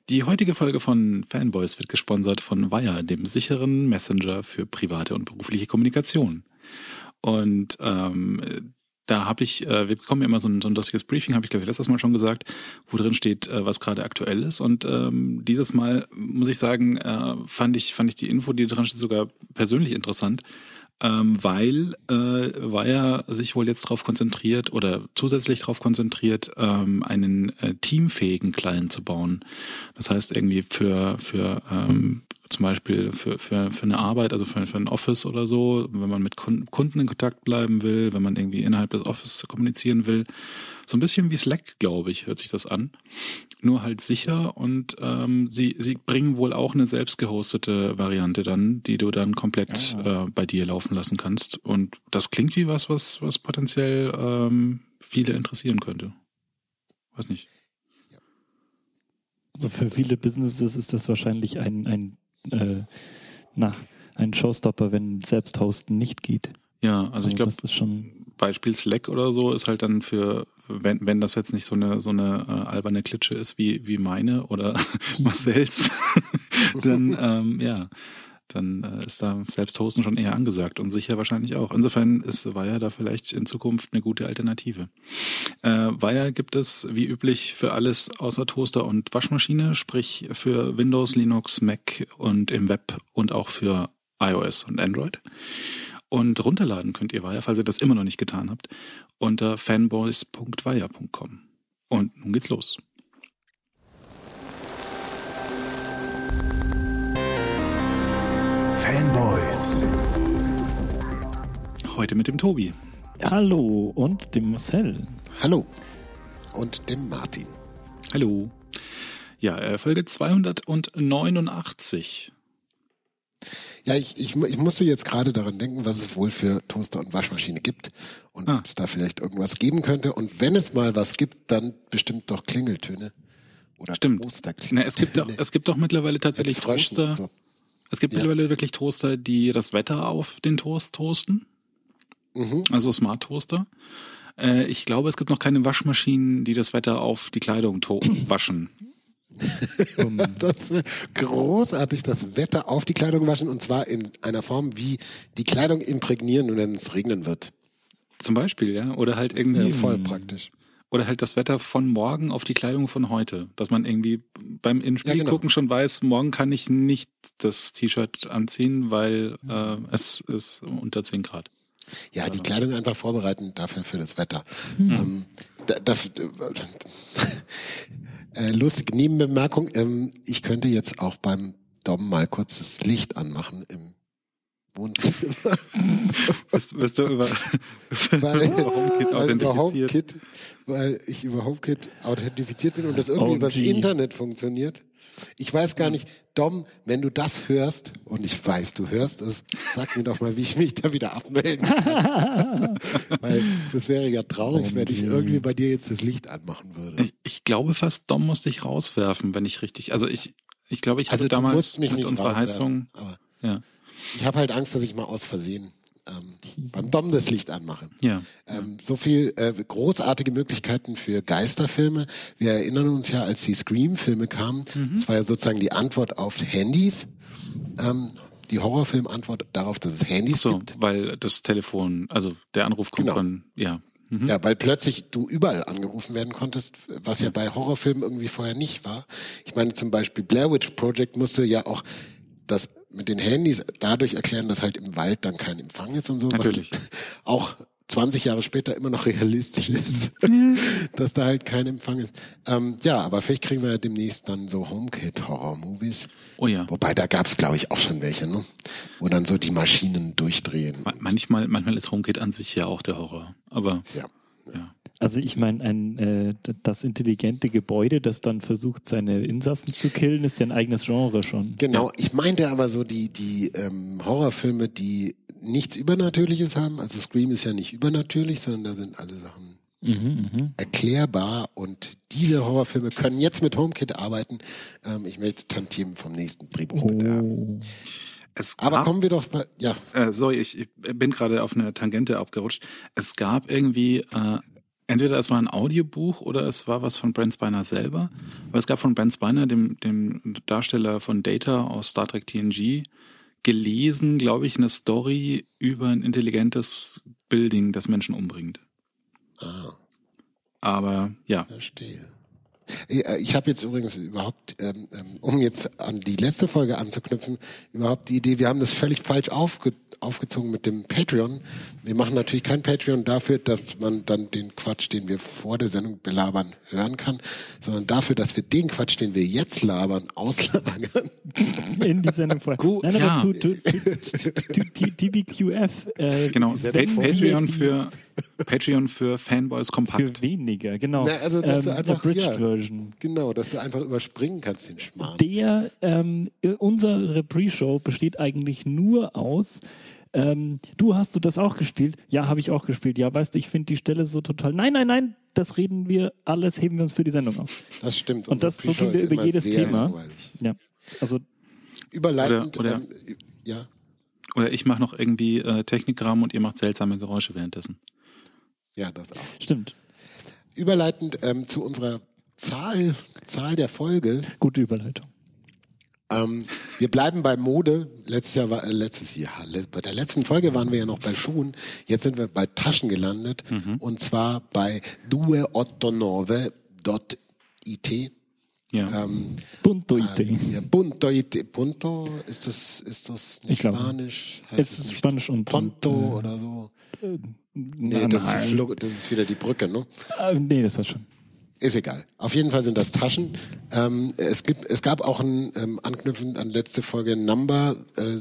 Die heutige Folge von Fanboys wird gesponsert von Wire, dem sicheren Messenger für private und berufliche Kommunikation. Und da habe ich, wir bekommen ja immer so ein lustiges Briefing, habe ich glaube ich letztes Mal schon gesagt, wo drin steht, was gerade aktuell ist. Und dieses Mal muss ich sagen, fand ich die Info, die drin steht, sogar persönlich interessant. Weil Wire sich wohl jetzt darauf konzentriert oder zusätzlich darauf konzentriert, einen teamfähigen Client zu bauen. Das heißt irgendwie für zum Beispiel für eine Arbeit, also für ein Office oder so, wenn man mit Kunden in Kontakt bleiben will, wenn man irgendwie innerhalb des Office kommunizieren will. So ein bisschen wie Slack, glaube ich, hört sich das an. Nur halt sicher und sie bringen wohl auch eine selbst gehostete Variante dann, die du dann komplett bei dir laufen lassen kannst. Und das klingt wie was potenziell viele interessieren könnte. Weiß nicht. Also für viele Businesses ist das wahrscheinlich ein Showstopper, wenn Selbsthosten nicht geht. Ja, also ich glaube, schon Beispiel Slack oder so ist halt dann für, wenn das jetzt nicht so eine alberne Klitsche ist wie meine oder Marcells, dann dann ist da Selbsthosten schon eher angesagt und sicher wahrscheinlich auch. Insofern ist Wire da vielleicht in Zukunft eine gute Alternative. Wire gibt es wie üblich für alles außer Toaster und Waschmaschine, sprich für Windows, Linux, Mac und im Web und auch für iOS und Android. Und runterladen könnt ihr Wire, falls ihr das immer noch nicht getan habt, unter fanboys.wire.com. Und nun geht's los. Fanboys. Heute mit dem Tobi. Hallo und dem Marcel. Hallo und dem Martin. Hallo. Ja, Folge 289. Ja, ich musste jetzt gerade daran denken, was es wohl für Toaster und Waschmaschine gibt und ob es da vielleicht irgendwas geben könnte. Und wenn es mal was gibt, dann bestimmt doch Klingeltöne oder Toasterklingeltöne. Es gibt doch mittlerweile tatsächlich Toaster. So. Es gibt mittlerweile wirklich Toaster, die das Wetter auf den Toast toasten. Mhm. Also Smart Toaster. Ich glaube, es gibt noch keine Waschmaschinen, die das Wetter auf die Kleidung waschen. Das ist großartig, das Wetter auf die Kleidung waschen und zwar in einer Form, wie die Kleidung imprägnieren, wenn es regnen wird. Zum Beispiel, ja. Oder halt irgendwie. Voll praktisch. Oder halt das Wetter von morgen auf die Kleidung von heute. Dass man irgendwie beim Spiel gucken schon weiß, morgen kann ich nicht das T-Shirt anziehen, weil es ist unter 10 Grad. Ja, die Kleidung einfach vorbereiten dafür für das Wetter. Lustige Nebenbemerkung, ich könnte jetzt auch beim Dom mal kurz das Licht anmachen im Wohnzimmer. Bist du über HomeKit weil ich über HomeKit authentifiziert bin und das irgendwie übers Internet funktioniert. Ich weiß gar nicht, Dom, wenn du das hörst, und ich weiß, du hörst es, sag mir doch mal, wie ich mich da wieder abmelden kann. Weil das wäre ja traurig, wenn ich irgendwie bei dir jetzt das Licht anmachen würde. Ich glaube fast, Dom muss dich rauswerfen, wenn ich richtig, also ich glaube, ich hatte damals mit unserer Heizung, aber ja. Ich habe halt Angst, dass ich mal aus Versehen beim Dom das Licht anmache. Ja. So viel großartige Möglichkeiten für Geisterfilme. Wir erinnern uns ja, als die Scream-Filme kamen, das war ja sozusagen die Antwort auf Handys. Die Horrorfilm-Antwort darauf, dass es Handys gibt. Weil das Telefon, also der Anruf kommt von, ja. Mhm. Ja, weil plötzlich du überall angerufen werden konntest, was ja bei Horrorfilmen irgendwie vorher nicht war. Ich meine zum Beispiel Blair Witch Project musste ja auch das mit den Handys dadurch erklären, dass halt im Wald dann kein Empfang ist und so. Natürlich. Was auch 20 Jahre später immer noch realistisch ist, dass da halt kein Empfang ist. Ja, aber vielleicht kriegen wir ja demnächst dann so HomeKit-Horror-Movies. Oh ja. Wobei, da gab's glaube ich auch schon welche, ne? Wo dann so die Maschinen durchdrehen. Manchmal ist HomeKit an sich ja auch der Horror. Aber ja. Also ich meine, das intelligente Gebäude, das dann versucht, seine Insassen zu killen, ist ja ein eigenes Genre schon. Genau, ich meinte aber so die Horrorfilme, die nichts Übernatürliches haben. Also Scream ist ja nicht übernatürlich, sondern da sind alle Sachen erklärbar. Und diese Horrorfilme können jetzt mit HomeKit arbeiten. Ich möchte Tantiemen vom nächsten Drehbuch bewerben. Aber kommen wir doch bei, sorry, ich bin gerade auf eine Tangente abgerutscht. Es gab irgendwie entweder es war ein Audiobuch oder es war was von Brent Spiner selber. Weil es gab von Brent Spiner, dem Darsteller von Data aus Star Trek TNG, gelesen, glaube ich, eine Story über ein intelligentes Building, das Menschen umbringt. Ah. Aber ja. Verstehe. Ich habe jetzt übrigens überhaupt, um jetzt an die letzte Folge anzuknüpfen, überhaupt die Idee, wir haben das völlig falsch aufgezogen mit dem Patreon. Wir machen natürlich kein Patreon dafür, dass man dann den Quatsch, den wir vor der Sendung belabern, hören kann, sondern dafür, dass wir den Quatsch, den wir jetzt labern, auslagern. In die Sendung vorher. Gut, nein, ja. aber TBQF. Genau, Patreon für Fanboys kompakt. Für weniger, genau. Na, also, dass du einfach, Abridged Version. Genau, dass du einfach überspringen kannst, den Schmarrn. Unsere Pre-Show besteht eigentlich nur aus, hast du das auch gespielt? Ja, habe ich auch gespielt. Ja, weißt du, ich finde die Stelle so total. Nein, das heben wir uns für die Sendung auf. Das stimmt. Und so gehen wir über jedes Thema. Langweilig. Ja, also überleitend. Oder ich mache noch irgendwie Technikkram und ihr macht seltsame Geräusche währenddessen. Ja, das auch. Stimmt. Überleitend zu unserer Zahl der Folge. Gute Überleitung. Wir bleiben bei Mode. Letztes Jahr, bei der letzten Folge waren wir ja noch bei Schuhen. Jetzt sind wir bei Taschen gelandet. Und zwar bei dueottonove.it. Ja. Punto IT. Punto, ist das nicht Spanisch? Es ist Spanisch und Ponto oder so. Nee, das ist wieder die Brücke, ne? Nee, das war schon. Ist egal. Auf jeden Fall sind das Taschen. Es gab auch ein anknüpfend an letzte Folge Number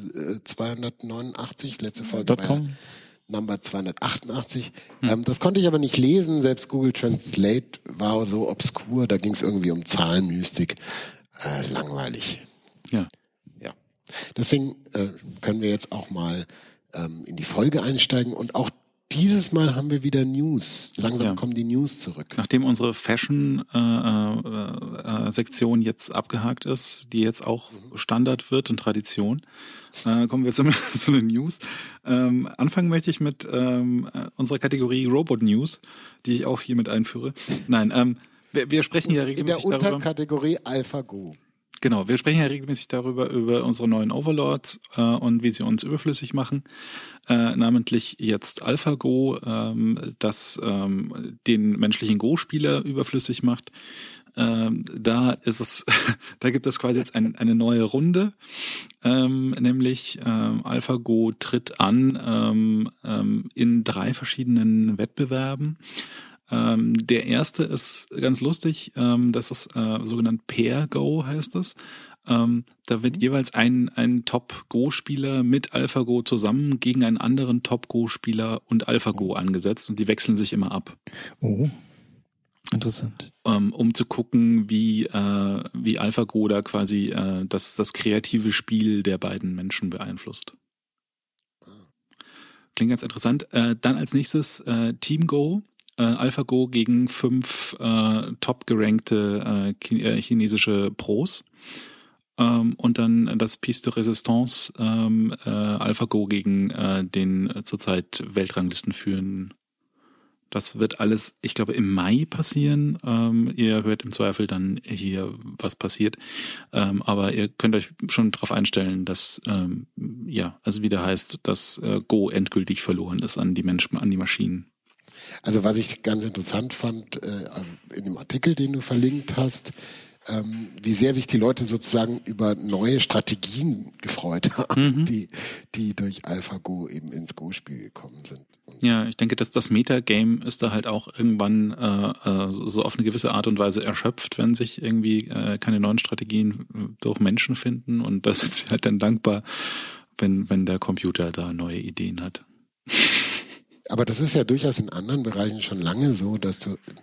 289, letzte Folge bei Number 288. Das konnte ich aber nicht lesen. Selbst Google Translate war so obskur. Da ging es irgendwie um Zahlenmystik. Langweilig. Ja. Deswegen können wir jetzt auch mal in die Folge einsteigen und auch dieses Mal haben wir wieder News. Langsam kommen die News zurück. Nachdem unsere Fashion-Sektion jetzt abgehakt ist, die jetzt auch Standard wird und Tradition, kommen wir zu den News. Anfangen möchte ich mit unserer Kategorie Robot News, die ich auch hier mit einführe. Nein, wir sprechen ja regelmäßig in der Unterkategorie AlphaGo. Genau, wir sprechen ja regelmäßig darüber, über unsere neuen Overlords und wie sie uns überflüssig machen. Namentlich jetzt AlphaGo, das den menschlichen Go-Spieler überflüssig macht. Da gibt es quasi jetzt eine neue Runde, nämlich AlphaGo tritt an in 3 verschiedenen Wettbewerben. Der erste ist ganz lustig, das ist sogenannt Pair Go heißt es. Da wird jeweils ein Top-Go-Spieler mit AlphaGo zusammen gegen einen anderen Top-Go-Spieler und AlphaGo angesetzt und die wechseln sich immer ab. Oh, interessant. Um zu gucken, wie AlphaGo da quasi das kreative Spiel der beiden Menschen beeinflusst. Klingt ganz interessant. Dann als nächstes Team Go. AlphaGo gegen 5 top gerankte chinesische Pros. Und dann das Piece de Resistance, AlphaGo gegen den zurzeit Weltranglistenführenden. Das wird alles, ich glaube, im Mai passieren. Ihr hört im Zweifel dann hier, was passiert. Aber ihr könnt euch schon darauf einstellen, dass, also wieder heißt, dass Go endgültig verloren ist an die Menschen, an die Maschinen. Also was ich ganz interessant fand, in dem Artikel, den du verlinkt hast, wie sehr sich die Leute sozusagen über neue Strategien gefreut haben, die durch AlphaGo eben ins Go-Spiel gekommen sind. Ja, ich denke, dass das Metagame ist da halt auch irgendwann so auf eine gewisse Art und Weise erschöpft, wenn sich irgendwie keine neuen Strategien durch Menschen finden, und das ist halt dann dankbar, wenn der Computer da neue Ideen hat. Aber das ist ja durchaus in anderen Bereichen schon lange so, dass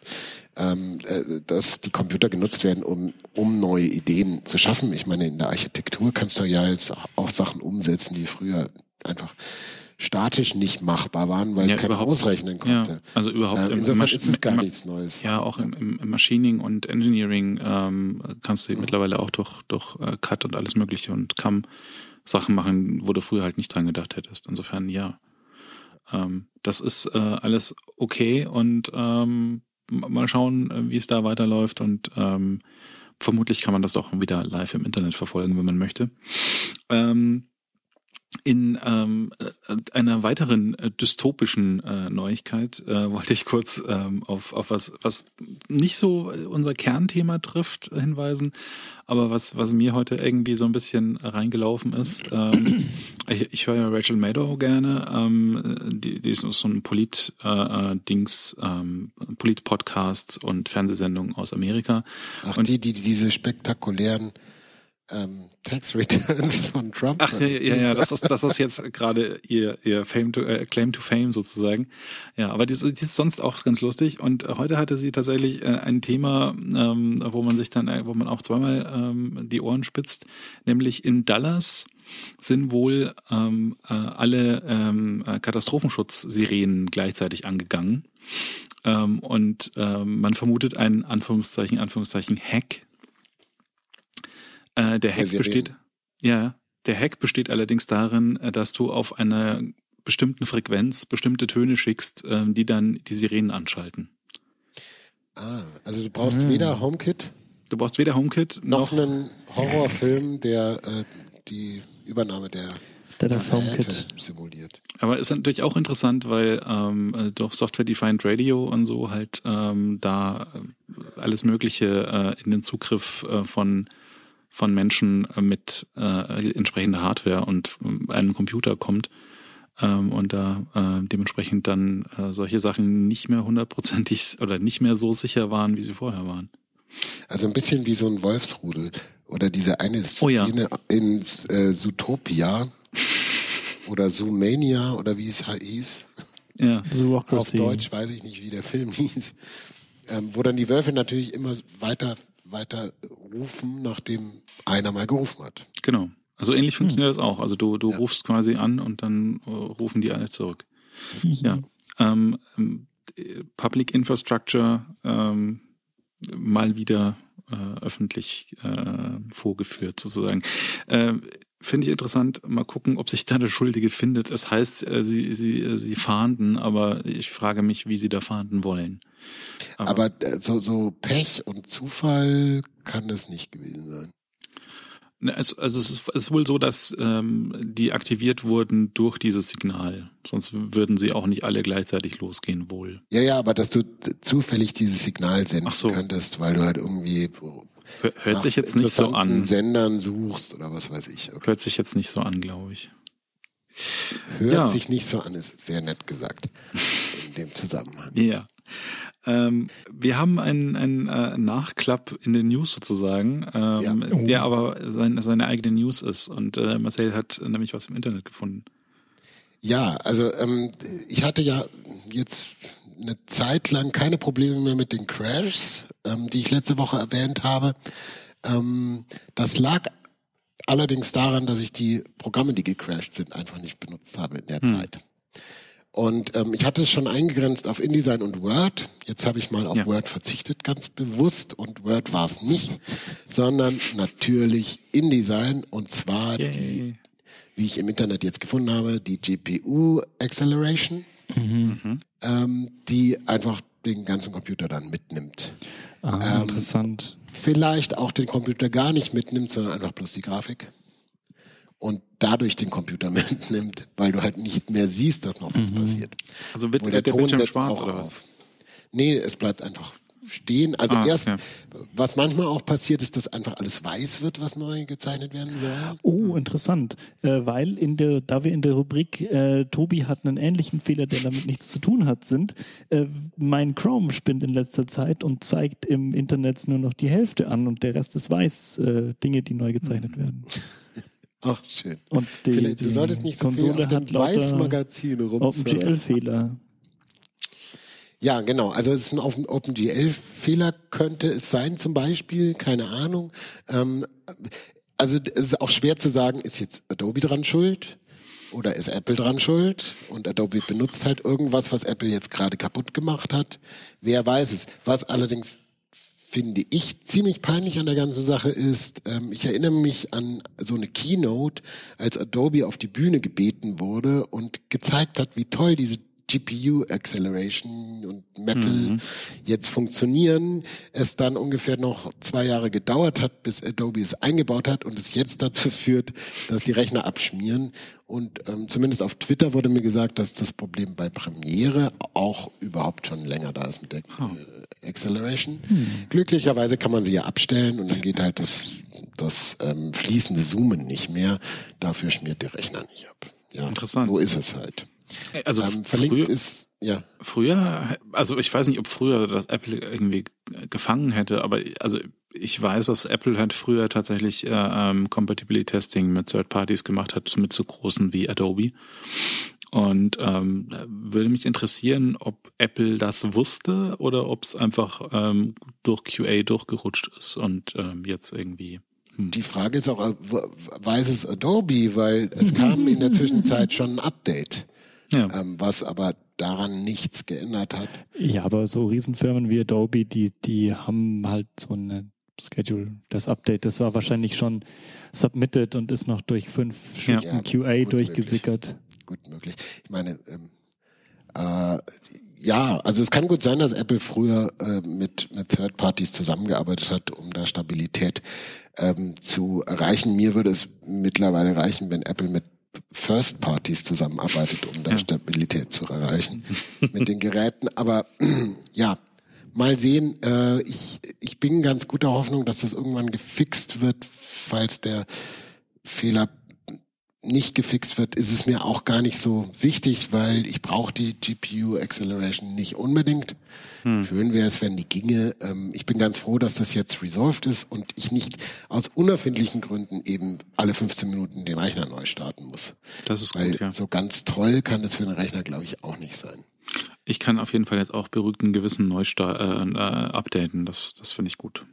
die Computer genutzt werden, um neue Ideen zu schaffen. Ich meine, in der Architektur kannst du ja jetzt auch Sachen umsetzen, die früher einfach statisch nicht machbar waren, weil es keiner ausrechnen konnte. Ja, also überhaupt. Insofern ist es gar nichts Neues. Ja, auch im Machining und Engineering kannst du mittlerweile auch durch Cut und alles Mögliche und CAM Sachen machen, wo du früher halt nicht dran gedacht hättest. Insofern ja. das ist alles okay und mal schauen, wie es da weiterläuft und vermutlich kann man das auch wieder live im Internet verfolgen, wenn man möchte. In einer weiteren dystopischen Neuigkeit wollte ich kurz auf was nicht so unser Kernthema trifft, hinweisen, aber was mir heute irgendwie so ein bisschen reingelaufen ist. Ich höre ja Rachel Maddow gerne, die ist so ein Polit-Podcast und Fernsehsendung aus Amerika. Ach, und die diese spektakulären Tax Returns von Trump. Ach ja, das ist jetzt gerade ihr Claim to Fame sozusagen. Ja, aber die ist sonst auch ganz lustig und heute hatte sie tatsächlich ein Thema, wo man auch zweimal die Ohren spitzt, nämlich in Dallas sind wohl alle Katastrophenschutzsirenen gleichzeitig angegangen und man vermutet einen Anführungszeichen Hack. Der Hack besteht allerdings darin, dass du auf einer bestimmten Frequenz bestimmte Töne schickst, die dann die Sirenen anschalten. Also du brauchst weder HomeKit. Du brauchst weder HomeKit noch einen Horrorfilm, der die Übernahme der das HomeKit simuliert. Aber ist natürlich auch interessant, weil durch Software-Defined Radio und so halt da alles Mögliche in den Zugriff von Menschen mit entsprechender Hardware und einem Computer kommt und da dementsprechend dann solche Sachen nicht mehr hundertprozentig oder nicht mehr so sicher waren, wie sie vorher waren. Also ein bisschen wie so ein Wolfsrudel oder diese eine Szene in Zootopia oder Zoomania oder wie es hieß. Ja. Auf Deutsch weiß ich nicht, wie der Film hieß. Wo dann die Wölfe natürlich immer weiter rufen, nachdem einer mal gerufen hat. Genau. Also ähnlich funktioniert das auch. Also du rufst quasi an und dann rufen die alle zurück. Ja. Public Infrastructure mal wieder öffentlich vorgeführt sozusagen. Finde ich interessant. Mal gucken, ob sich da der Schuldige findet. Es heißt, sie fahnden, aber ich frage mich, wie sie da fahnden wollen. Aber so Pech und Zufall kann das nicht gewesen sein. Also es ist wohl so, dass die aktiviert wurden durch dieses Signal. Sonst würden sie auch nicht alle gleichzeitig losgehen wohl. Ja, aber dass du zufällig dieses Signal senden könntest, weil du halt irgendwie hört sich jetzt nicht so an. Sendern suchst oder was weiß ich. Okay. Hört sich jetzt nicht so an, glaube ich. Hört sich nicht so an, ist sehr nett gesagt in dem Zusammenhang. Ja. Wir haben einen Nachklapp in den News sozusagen, der aber seine eigene News ist. Und Marcel hat nämlich was im Internet gefunden. Ja, also ich hatte ja jetzt eine Zeit lang keine Probleme mehr mit den Crashs, die ich letzte Woche erwähnt habe. Das lag allerdings daran, dass ich die Programme, die gecrashed sind, einfach nicht benutzt habe in der Zeit. Und ich hatte es schon eingegrenzt auf InDesign und Word. Jetzt habe ich mal auf Word verzichtet, ganz bewusst. Und Word war es nicht, sondern natürlich InDesign. Und zwar die, wie ich im Internet jetzt gefunden habe, die GPU Acceleration, die einfach den ganzen Computer dann mitnimmt. Interessant. Vielleicht auch den Computer gar nicht mitnimmt, sondern einfach bloß die Grafik. Und dadurch den Computer mitnimmt, weil du halt nicht mehr siehst, dass noch was passiert. Also wird der Ton Bildschirm schwarz oder was? Nee, es bleibt einfach stehen. Also was manchmal auch passiert, ist, dass einfach alles weiß wird, was neu gezeichnet werden soll. Oh, interessant. Weil da wir in der Rubrik Tobi hat einen ähnlichen Fehler, der damit nichts zu tun hat, mein Chrome spinnt in letzter Zeit und zeigt im Internet nur noch die Hälfte an und der Rest ist weiß, Dinge, die neu gezeichnet werden. Ach, schön. Und du solltest nicht so Konsole viel auf dem Weiß-Magazin rumsurfen. OpenGL-Fehler. Ja, genau. Also es ist ein OpenGL-Fehler, könnte es sein zum Beispiel, keine Ahnung. Also es ist auch schwer zu sagen, ist jetzt Adobe dran schuld oder ist Apple dran schuld? Und Adobe benutzt halt irgendwas, was Apple jetzt gerade kaputt gemacht hat. Wer weiß es. Was allerdings finde ich, ziemlich peinlich an der ganzen Sache ist, ich erinnere mich an so eine Keynote, als Adobe auf die Bühne gebeten wurde und gezeigt hat, wie toll diese GPU Acceleration und Metal jetzt funktionieren. Es dann ungefähr noch 2 Jahre gedauert hat, bis Adobe es eingebaut hat und es jetzt dazu führt, dass die Rechner abschmieren. Und zumindest auf Twitter wurde mir gesagt, dass das Problem bei Premiere auch überhaupt schon länger da ist mit der Acceleration. Glücklicherweise kann man sie ja abstellen und dann geht halt das fließende Zoomen nicht mehr. Dafür schmiert der Rechner nicht ab. Ja, interessant. So ist es halt. Also verlinkt ist, ja. Früher, also ich weiß nicht, ob früher das Apple irgendwie gefangen hätte, aber also ich weiß, dass Apple halt früher tatsächlich Compatibility Testing mit Third Parties gemacht hat, mit so großen wie Adobe. Und würde mich interessieren, ob Apple das wusste oder ob es einfach durch QA durchgerutscht ist und jetzt irgendwie. Die Frage ist auch, weiß es Adobe, weil es kam in der Zwischenzeit schon ein Update. Ja. Was aber daran nichts geändert hat. Ja, aber so Riesenfirmen wie Adobe, die haben halt so eine Schedule. Das Update, das war wahrscheinlich schon submitted und ist noch durch 5 Schichten QA durchgesickert. Gut möglich. Ich meine, ja, also es kann gut sein, dass Apple früher mit Third Parties zusammengearbeitet hat, um da Stabilität zu erreichen. Mir würde es mittlerweile reichen, wenn Apple mit First Parties zusammenarbeitet, um da Stabilität zu erreichen mit den Geräten. Aber ja, mal sehen. Ich bin ganz guter Hoffnung, dass das irgendwann gefixt wird. Falls der Fehler nicht gefixt wird, ist es mir auch gar nicht so wichtig, weil ich brauche die GPU Acceleration nicht unbedingt. Schön wäre es, wenn die ginge. Ich bin ganz froh, dass das jetzt resolved ist und ich nicht aus unerfindlichen Gründen eben alle 15 Minuten den Rechner neu starten muss. Das ist weil gut, ja. So ganz toll kann das für einen Rechner, glaube ich, auch nicht sein. Ich kann auf jeden Fall jetzt auch beruhigten Gewissen updaten. Das finde ich gut.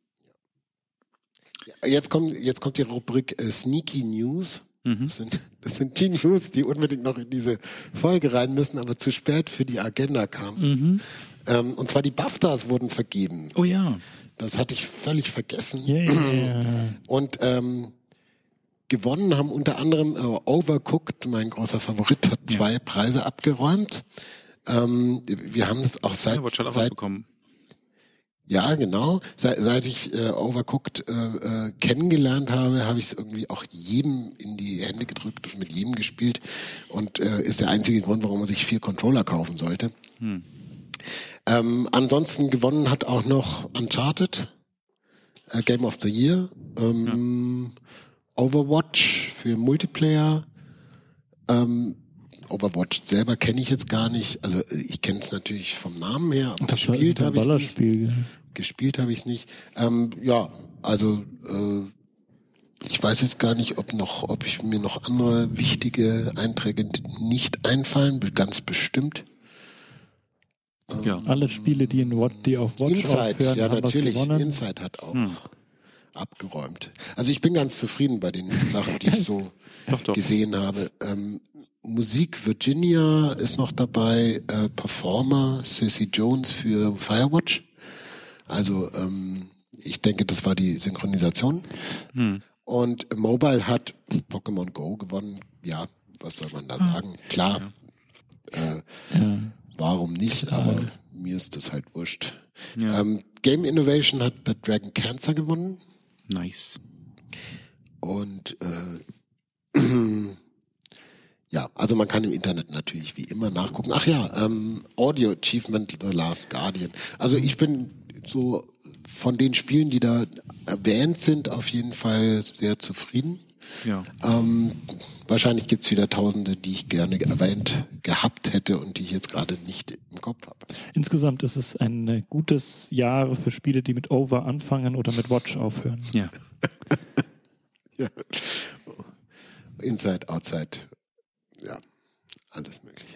Jetzt kommt die Rubrik Sneaky News. Das sind die News, die unbedingt noch in diese Folge rein müssen, aber zu spät für die Agenda kamen. Und zwar die BAFTAs wurden vergeben. Oh ja. Das hatte ich völlig vergessen. Yeah. Und gewonnen haben unter anderem Overcooked, mein großer Favorit, hat 2 Preise abgeräumt. Wir haben das auch seit bekommen. Ja, genau. Seit ich Overcooked kennengelernt habe ich es irgendwie auch jedem in die Hände gedrückt und mit jedem gespielt und ist der einzige Grund, warum man sich 4 Controller kaufen sollte. Ansonsten gewonnen hat auch noch Uncharted, Game of the Year, Overwatch für Multiplayer. Overwatch selber kenne ich jetzt gar nicht. Also ich kenne es natürlich vom Namen her, aber gespielt habe ich es nicht. Gespielt habe ich es nicht. Ja, also ich weiß jetzt gar nicht, ob mir noch andere wichtige Einträge nicht einfallen. Ganz bestimmt. Ja. Alle Spiele, die auf Watch Inside, aufhören, ja haben natürlich. Was gewonnen. Inside hat auch abgeräumt. Also ich bin ganz zufrieden bei den Sachen, die ich so gesehen habe. Musik Virginia ist noch dabei, Performer Cissy Jones für Firewatch. Also ich denke, das war die Synchronisation. Und Mobile hat Pokémon Go gewonnen. Ja, was soll man da sagen? Klar, warum nicht? Klar. Aber mir ist das halt wurscht. Ja. Game Innovation hat The Dragon Cancer gewonnen. Nice. Und ja, also man kann im Internet natürlich wie immer nachgucken. Ach ja, Audio Achievement The Last Guardian. Also ich bin so von den Spielen, die da erwähnt sind, auf jeden Fall sehr zufrieden. Ja. Wahrscheinlich gibt's wieder Tausende, die ich gerne erwähnt gehabt hätte und die ich jetzt gerade nicht im Kopf habe. Insgesamt ist es ein gutes Jahr für Spiele, die mit Over anfangen oder mit Watch aufhören. Ja. Ja. Inside, Outside. Ja, alles Mögliche.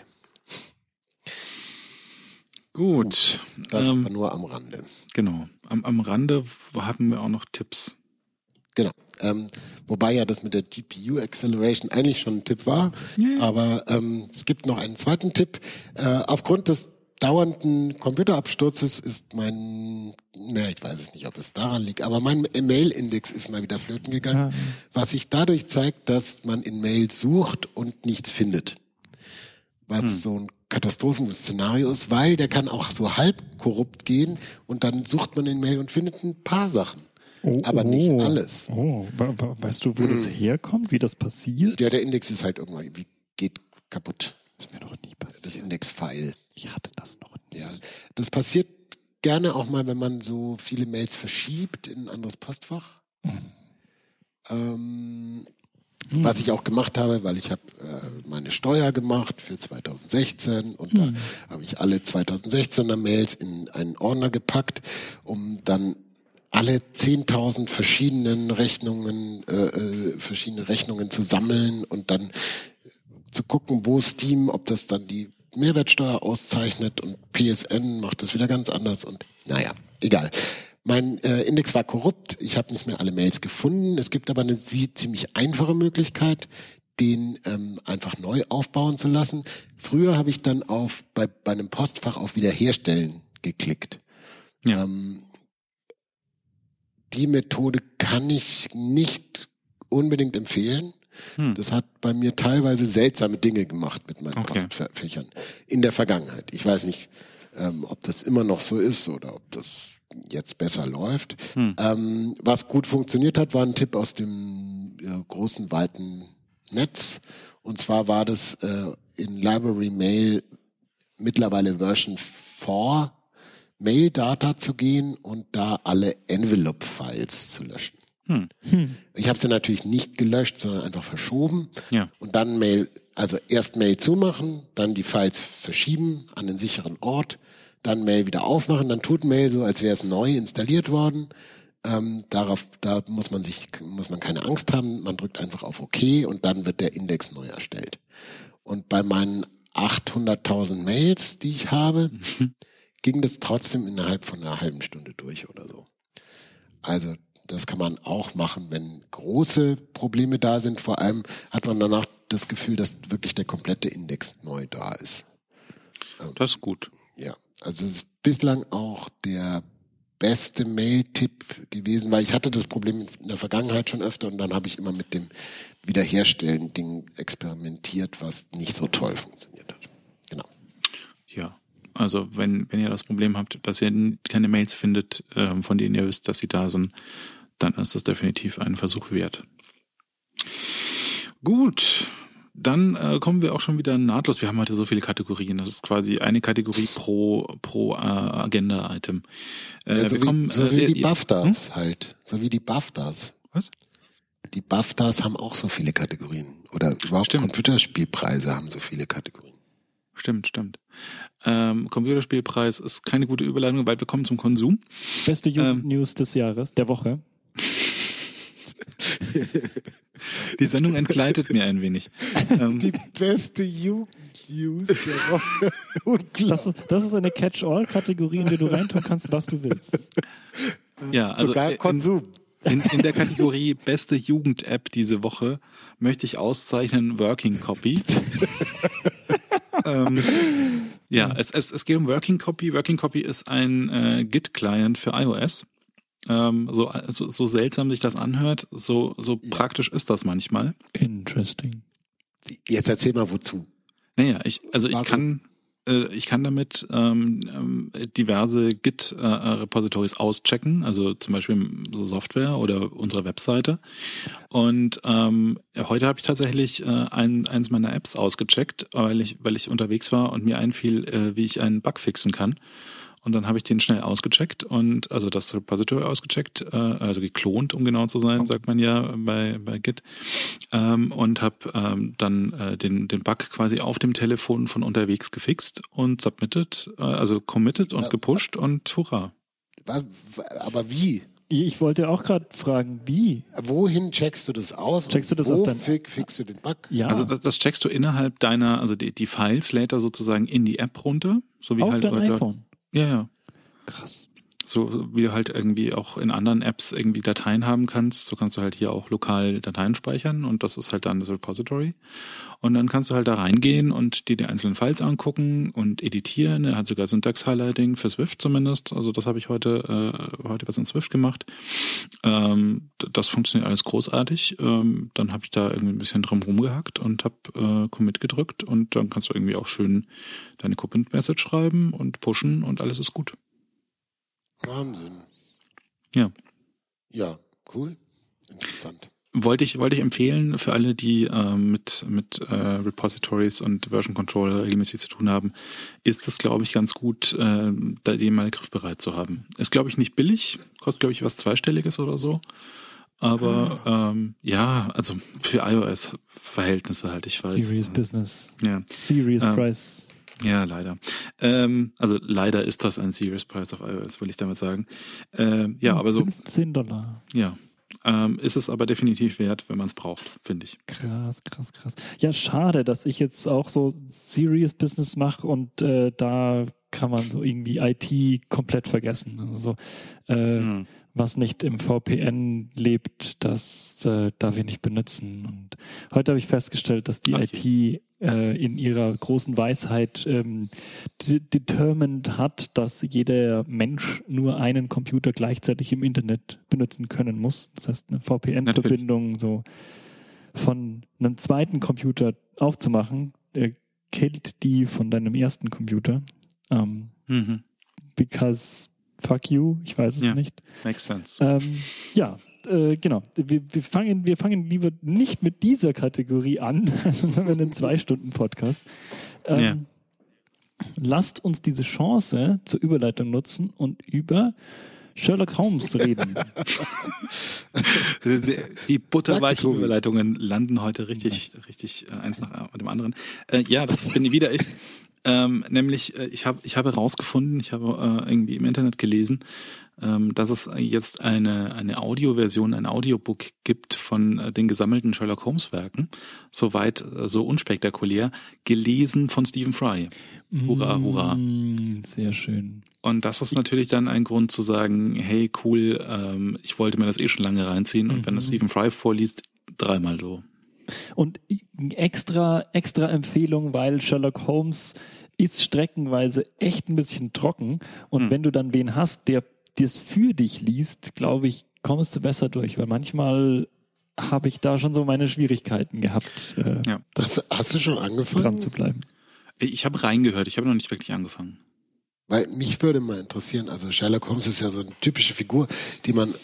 Gut. Das aber nur am Rande. Genau. Am Rande haben wir auch noch Tipps. Genau. Wobei ja das mit der GPU Acceleration eigentlich schon ein Tipp war. Aber es gibt noch einen zweiten Tipp. Aufgrund des dauernden Computerabsturzes ist ich weiß es nicht, ob es daran liegt, aber mein Mail-Index ist mal wieder flöten gegangen, was sich dadurch zeigt, dass man in Mails sucht und nichts findet. Was so ein Katastrophenszenario ist, weil der kann auch so halb korrupt gehen und dann sucht man in Mail und findet ein paar Sachen. Aber nicht alles. Weißt du, wo das herkommt, wie das passiert? Ja, der Index ist halt irgendwann, geht kaputt. Das ist mir noch nie passiert. Das Index-File. Ich hatte das noch nie. Ja, das passiert gerne auch mal, wenn man so viele Mails verschiebt in ein anderes Postfach. Was ich auch gemacht habe, weil ich habe meine Steuer gemacht für 2016 und da habe ich alle 2016er Mails in einen Ordner gepackt, um dann alle 10.000 verschiedene Rechnungen zu sammeln und dann zu gucken, wo Steam, ob das dann die Mehrwertsteuer auszeichnet und PSN macht das wieder ganz anders und naja, egal. Mein Index war korrupt, ich habe nicht mehr alle Mails gefunden. Es gibt aber eine ziemlich einfache Möglichkeit, den einfach neu aufbauen zu lassen. Früher habe ich dann bei einem Postfach auf Wiederherstellen geklickt. Ja. Die Methode kann ich nicht unbedingt empfehlen. Das hat bei mir teilweise seltsame Dinge gemacht mit meinen Postfächern in der Vergangenheit. Ich weiß nicht, ob das immer noch so ist oder ob das jetzt besser läuft. Was gut funktioniert hat, war ein Tipp aus dem großen, weiten Netz. Und zwar war das in Library Mail mittlerweile Version 4 Mail-Data zu gehen und da alle Envelope-Files zu löschen. Ich habe sie natürlich nicht gelöscht, sondern einfach verschoben. Ja. Und dann erst Mail zumachen, dann die Files verschieben an einen sicheren Ort, dann Mail wieder aufmachen, dann tut Mail so, als wäre es neu installiert worden. Da muss man keine Angst haben, man drückt einfach auf OK und dann wird der Index neu erstellt. Und bei meinen 800.000 Mails, die ich habe, ging das trotzdem innerhalb von einer halben Stunde durch oder so. Also das kann man auch machen, wenn große Probleme da sind. Vor allem hat man danach das Gefühl, dass wirklich der komplette Index neu da ist. Das ist gut. Ja, also es ist bislang auch der beste Mail-Tipp gewesen, weil ich hatte das Problem in der Vergangenheit schon öfter und dann habe ich immer mit dem Wiederherstellen-Ding experimentiert, was nicht so toll funktioniert hat. Genau. Ja, also wenn ihr das Problem habt, dass ihr keine Mails findet, von denen ihr wisst, dass sie da sind, dann ist das definitiv ein Versuch wert. Gut, dann kommen wir auch schon wieder nahtlos. Wir haben heute so viele Kategorien. Das ist quasi eine Kategorie pro Agenda-Item. So wie die BAFTAs halt. So wie die BAFTAs. Was? Die BAFTAs haben auch so viele Kategorien. Oder überhaupt Computerspielpreise haben so viele Kategorien. Stimmt. Computerspielpreis ist keine gute Überleitung, weil wir kommen zum Konsum. Beste Jugend-News des Jahres, der Woche. Die Sendung entgleitet mir ein wenig. Die beste Jugend-News der Woche. Das ist eine Catch-all-Kategorie, in der du reintun kannst, was du willst. Ja, also sogar Konsum. In der Kategorie beste Jugend-App diese Woche möchte ich auszeichnen Working Copy. Es geht um Working Copy. Working Copy ist ein Git-Client für iOS. So seltsam sich das anhört, so praktisch ist das manchmal. Interesting. Jetzt erzähl mal wozu. Naja, ich kann damit diverse Git-Repositories auschecken, also zum Beispiel so Software oder unsere Webseite. Und heute habe ich tatsächlich eins meiner Apps ausgecheckt, weil ich unterwegs war und mir einfiel, wie ich einen Bug fixen kann. Und dann habe ich den schnell ausgecheckt und also das Repository ausgecheckt, also geklont, um genau zu sein, sagt man ja bei Git, und habe dann den Bug quasi auf dem Telefon von unterwegs gefixt und submitted, also committed und gepusht und hurra. Aber wie? Ich wollte auch gerade fragen, wie? Wohin checkst du das aus? Checkst du das wo auf dein... fixst du den Bug? Ja. Also das checkst du innerhalb deiner, also die Files lädt er sozusagen in die App runter, so wie auf halt dein iPhone. Ja. Krass. So wie du halt irgendwie auch in anderen Apps irgendwie Dateien haben kannst, so kannst du halt hier auch lokal Dateien speichern und das ist halt dann das Repository. Und dann kannst du halt da reingehen und dir die einzelnen Files angucken und editieren. Er hat sogar Syntax-Highlighting für Swift zumindest. Also das habe ich heute was in Swift gemacht. Das funktioniert alles großartig. Dann habe ich da irgendwie ein bisschen drum rumgehackt und habe Commit gedrückt und dann kannst du irgendwie auch schön deine Commit-Message schreiben und pushen und alles ist gut. Wahnsinn. Ja. Ja, cool. Interessant. Wollte ich empfehlen für alle, die mit Repositories und Version Control regelmäßig zu tun haben, ist es, glaube ich, ganz gut, da den mal griffbereit zu haben. Ist, glaube ich, nicht billig, kostet, glaube ich, was Zweistelliges oder so. Aber ja, also für iOS-Verhältnisse halt, ich weiß. Serious Business. Ja. Serious Price. Ja, leider. Also leider ist das ein Serious Price auf iOS, will ich damit sagen. Ja, aber so. $15. Ja. Ist es aber definitiv wert, wenn man es braucht, finde ich. Krass. Ja, schade, dass ich jetzt auch so Serious Business mache und da kann man so irgendwie IT komplett vergessen. Also was nicht im VPN lebt, das darf ich nicht benutzen. Und heute habe ich festgestellt, dass die IT in ihrer großen Weisheit determined hat, dass jeder Mensch nur einen Computer gleichzeitig im Internet benutzen können muss. Das heißt, eine VPN-Verbindung so von einem zweiten Computer aufzumachen, killt die von deinem ersten Computer. Because fuck you, ich weiß es nicht. Makes sense. Genau. Wir fangen lieber nicht mit dieser Kategorie an, sonst haben wir einen 2-Stunden-Podcast. Lasst uns diese Chance zur Überleitung nutzen und über Sherlock Holmes reden. Die butterweichen Überleitungen landen heute richtig eins nach dem anderen. Ja, das bin wieder ich. Nämlich, ich habe herausgefunden, ich habe irgendwie im Internet gelesen, dass es jetzt eine Audioversion, ein Audiobook gibt von den gesammelten Sherlock Holmes Werken, soweit so unspektakulär, gelesen von Stephen Fry. Hurra, hurra. Sehr schön. Und das ist natürlich dann ein Grund zu sagen, hey, cool, ich wollte mir das schon lange reinziehen und wenn das Stephen Fry vorliest, 3-mal so. Und extra Empfehlung, weil Sherlock Holmes ist streckenweise echt ein bisschen trocken und wenn du dann wen hast, der es für dich liest, glaube ich, kommst du besser durch, weil manchmal habe ich da schon so meine Schwierigkeiten gehabt, hast du schon angefangen? Dran zu bleiben. Ich habe reingehört, ich habe noch nicht wirklich angefangen. Weil mich würde mal interessieren, also Sherlock Holmes ist ja so eine typische Figur, die man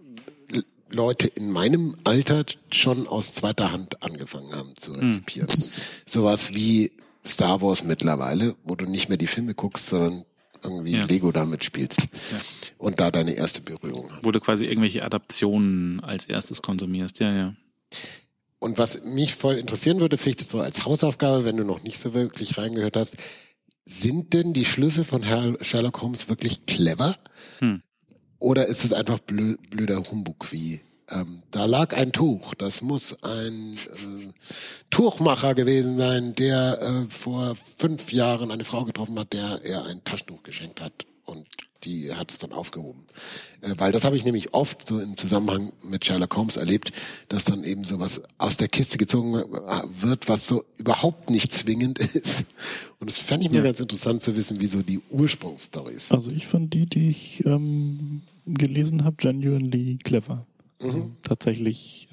Leute in meinem Alter schon aus zweiter Hand angefangen haben zu rezipieren. Sowas wie Star Wars mittlerweile, wo du nicht mehr die Filme guckst, sondern irgendwie Lego damit spielst und da deine erste Berührung hast. Wo du quasi irgendwelche Adaptionen als erstes konsumierst, ja. Und was mich voll interessieren würde, vielleicht so als Hausaufgabe, wenn du noch nicht so wirklich reingehört hast, sind denn die Schlüsse von Sherlock Holmes wirklich clever? Oder ist es einfach blöder Humbug wie, da lag ein Tuch, das muss ein Tuchmacher gewesen sein, der vor 5 Jahren eine Frau getroffen hat, der er ein Taschentuch geschenkt hat und die hat es dann aufgehoben. Weil das habe ich nämlich oft so im Zusammenhang mit Sherlock Holmes erlebt, dass dann eben sowas aus der Kiste gezogen wird, was so überhaupt nicht zwingend ist. Und das fände ich mir ganz interessant zu wissen, wie so die Ursprungsstory ist. Also ich fand die ich gelesen habe, genuinely clever. Also tatsächlich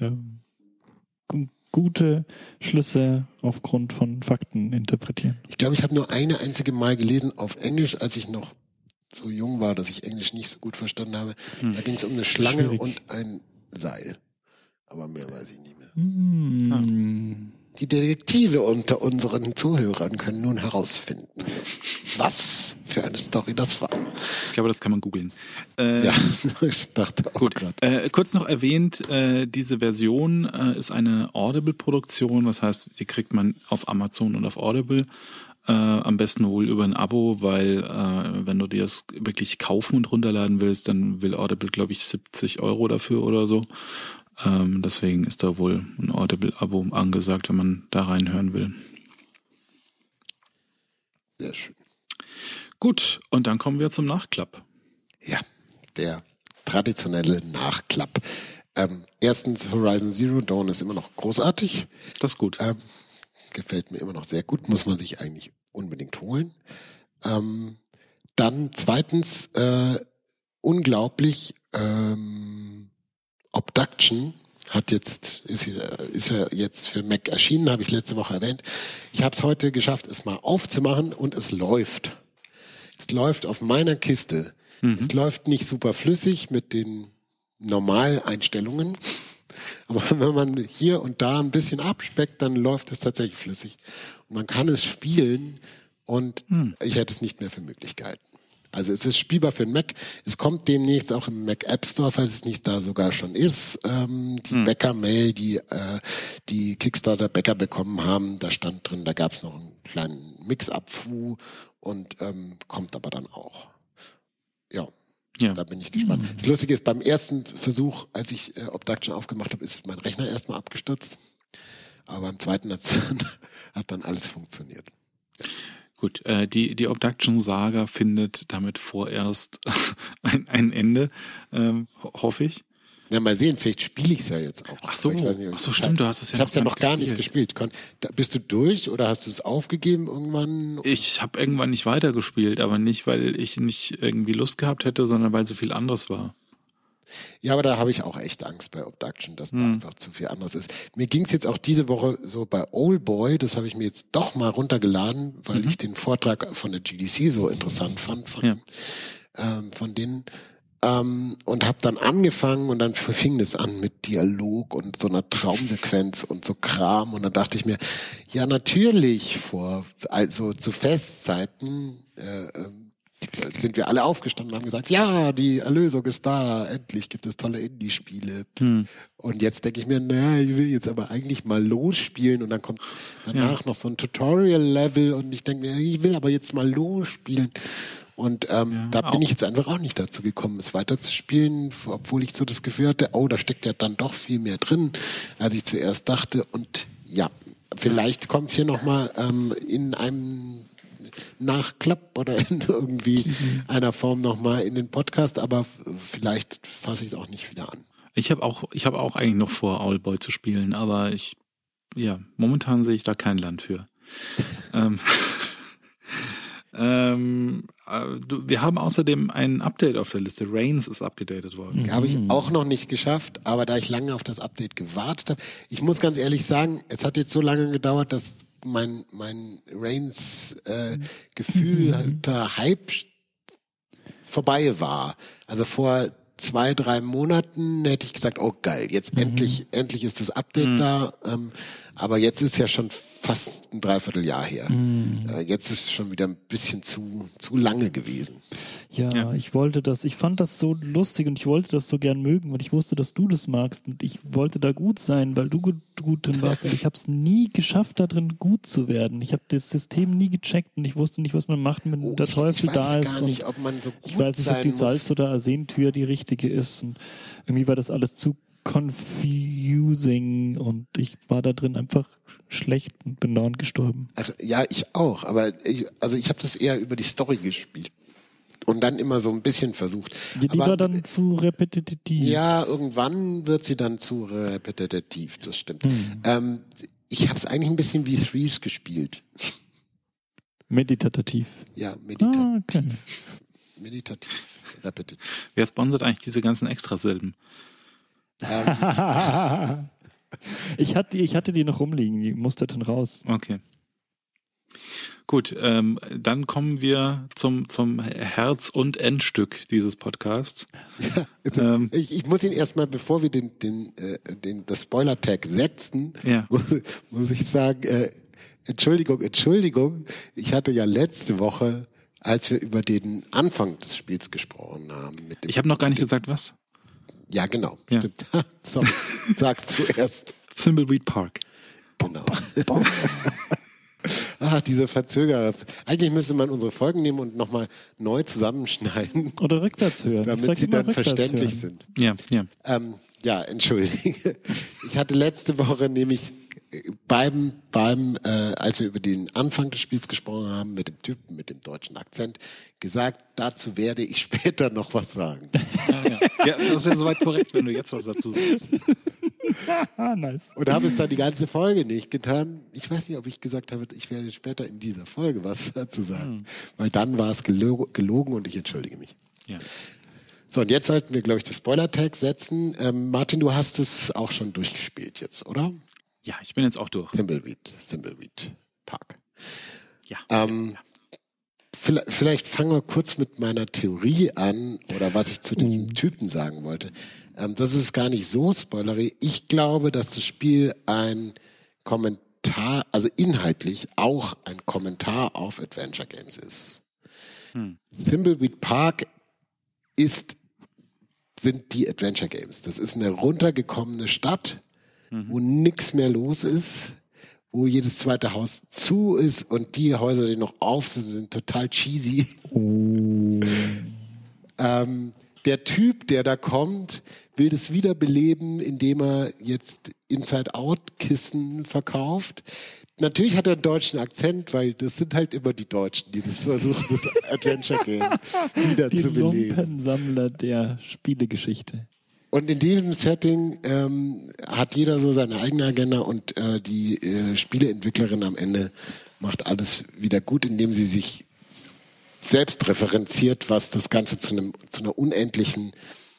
gute Schlüsse aufgrund von Fakten interpretieren. Ich glaube, ich habe nur eine einzige Mal gelesen auf Englisch, als ich noch so jung war, dass ich Englisch nicht so gut verstanden habe. Da ging es um eine Schlange und ein Seil. Aber mehr weiß ich nicht mehr. Die Detektive unter unseren Zuhörern können nun herausfinden, was für eine Story das war. Ich glaube, das kann man googeln. Ja, ich dachte auch gerade. Kurz noch erwähnt, diese Version ist eine Audible-Produktion, das heißt, die kriegt man auf Amazon und auf Audible. Am besten wohl über ein Abo, weil wenn du dir das wirklich kaufen und runterladen willst, dann will Audible, glaube ich, 70 € dafür oder so. Deswegen ist da wohl ein Audible-Abo angesagt, wenn man da reinhören will. Sehr schön. Gut, und dann kommen wir zum Nachklapp. Ja, der traditionelle Nachklapp. Erstens, Horizon Zero Dawn ist immer noch großartig. Das ist gut. Gefällt mir immer noch sehr gut, muss man sich eigentlich unbedingt holen. Dann zweitens, unglaublich, Obduction ist ja jetzt für Mac erschienen, habe ich letzte Woche erwähnt. Ich habe es heute geschafft, es mal aufzumachen und es läuft. Es läuft auf meiner Kiste. Es läuft nicht super flüssig mit den Normaleinstellungen. Aber wenn man hier und da ein bisschen abspeckt, dann läuft es tatsächlich flüssig. Und man kann es spielen und ich hätte es nicht mehr für möglich gehalten. Also es ist spielbar für den Mac. Es kommt demnächst auch im Mac App Store, falls es nicht da sogar schon ist. Die Bäcker-Mail, die Kickstarter-Bäcker bekommen haben, da stand drin, da gab es noch einen kleinen Mix-Up-Fu und kommt aber dann auch. Ja. Da bin ich gespannt. Das Lustige ist, beim ersten Versuch, als ich Obduction aufgemacht habe, ist mein Rechner erstmal abgestürzt. Aber beim zweiten hat dann alles funktioniert. Gut, die Obduction-Saga findet damit vorerst ein Ende, hoffe ich. Ja, mal sehen, vielleicht spiele ich es ja jetzt auch. Ach so, stimmt, du hast es ja ich habe es ja noch gar nicht gespielt. Bist du durch oder hast du es aufgegeben irgendwann? Ich habe irgendwann nicht weitergespielt, aber nicht, weil ich nicht irgendwie Lust gehabt hätte, sondern weil so viel anderes war. Ja, aber da habe ich auch echt Angst bei Obduction, dass da einfach zu viel anderes ist. Mir ging es jetzt auch diese Woche so bei Oldboy, das habe ich mir jetzt doch mal runtergeladen, weil ich den Vortrag von der GDC so interessant fand von denen. Und habe dann angefangen und dann fing es an mit Dialog und so einer Traumsequenz und so Kram und dann dachte ich mir, ja natürlich also zu Festzeiten sind wir alle aufgestanden und haben gesagt, ja, die Erlösung ist da, endlich gibt es tolle Indie-Spiele. Und jetzt denke ich mir, ich will jetzt aber eigentlich mal losspielen und dann kommt danach noch so ein Tutorial-Level und ich denke mir, ich will aber jetzt mal losspielen. Und da bin ich jetzt einfach auch nicht dazu gekommen, es weiterzuspielen, obwohl ich so das Gefühl hatte, da steckt ja dann doch viel mehr drin, als ich zuerst dachte. Und ja, vielleicht kommt es hier nochmal in einem Nachklapp oder in irgendwie einer Form nochmal in den Podcast, aber vielleicht fasse ich es auch nicht wieder an. Ich habe auch eigentlich noch vor, Owlboy zu spielen, aber momentan sehe ich da kein Land für. Wir haben außerdem ein Update auf der Liste. Reigns ist abgedatet worden. Habe ich auch noch nicht geschafft, aber da ich lange auf das Update gewartet habe, ich muss ganz ehrlich sagen, es hat jetzt so lange gedauert, dass mein Reigns gefühlter Hype vorbei war. Also vor 2-3 Monaten hätte ich gesagt, oh geil, jetzt endlich ist das Update da. Aber jetzt ist ja schon fast ein Dreivierteljahr her. Jetzt ist es schon wieder ein bisschen zu lange gewesen. Ja, ich fand das so lustig und ich wollte das so gern mögen, weil ich wusste, dass du das magst und ich wollte da gut sein, weil du gut drin warst und ich habe es nie geschafft, da drin gut zu werden. Ich habe das System nie gecheckt und ich wusste nicht, was man macht, wenn der Teufel da ist. Ich weiß gar nicht, ob man so gut ich weiß nicht, ob die Salz- oder Arsentür die richtige ist und irgendwie war das alles zu confusing und ich war da drin einfach schlecht und bin dauernd gestorben. Ach, ja, ich auch, aber ich habe das eher über die Story gespielt und dann immer so ein bisschen versucht. Die war dann zu repetitiv. Ja, irgendwann wird sie dann zu repetitiv, das stimmt. Ich habe es eigentlich ein bisschen wie Threes gespielt. Meditativ. Ja, meditativ. Okay. Meditativ, repetitiv. Wer sponsert eigentlich diese ganzen Extrasilben? Ich hatte die noch rumliegen, die mussten raus. Okay. Gut, dann kommen wir zum Herz- und Endstück dieses Podcasts. Ja, also ich muss ihn erstmal, bevor wir das Spoiler-Tag setzen, muss ich sagen, Entschuldigung, ich hatte ja letzte Woche, als wir über den Anfang des Spiels gesprochen haben. Ich habe noch gar nicht gesagt, was? Ja, genau, stimmt. Sorry, sag zuerst. Thimbleweed Park. Genau. Diese Verzögerer. Eigentlich müsste man unsere Folgen nehmen und nochmal neu zusammenschneiden. Oder rückwärts hören. Damit sie dann verständlich sind. Ja. Ja, entschuldige. Ich hatte letzte Woche nämlich als wir über den Anfang des Spiels gesprochen haben, mit dem Typen mit dem deutschen Akzent, gesagt, dazu werde ich später noch was sagen. Ja, das ist ja soweit korrekt, wenn du jetzt was dazu sagst. Nice. Und habe es dann die ganze Folge nicht getan. Ich weiß nicht, ob ich gesagt habe, ich werde später in dieser Folge was dazu sagen. Weil dann war es gelogen und ich entschuldige mich. Ja. So, und jetzt sollten wir, glaube ich, das Spoiler-Tag setzen. Martin, du hast es auch schon durchgespielt jetzt, oder? Ja, ich bin jetzt auch durch. Thimbleweed Park. Ja. Vielleicht fangen wir kurz mit meiner Theorie an oder was ich zu diesem Typen sagen wollte. Das ist gar nicht so spoilery. Ich glaube, dass das Spiel ein Kommentar, also inhaltlich auch ein Kommentar auf Adventure Games ist. Thimbleweed Park sind die Adventure Games. Das ist eine runtergekommene Stadt, wo nichts mehr los ist, wo jedes zweite Haus zu ist und die Häuser, die noch auf sind total cheesy. Der Typ, der da kommt, will das wiederbeleben, indem er jetzt Inside-Out-Kissen verkauft. Natürlich hat er einen deutschen Akzent, weil das sind halt immer die Deutschen, die das versuchen, das Adventure-Game wiederzubeleben. Die Lumpensammler der Spielegeschichte. Und in diesem Setting hat jeder so seine eigene Agenda und die Spieleentwicklerin am Ende macht alles wieder gut, indem sie sich selbst referenziert, was das Ganze zu einer unendlichen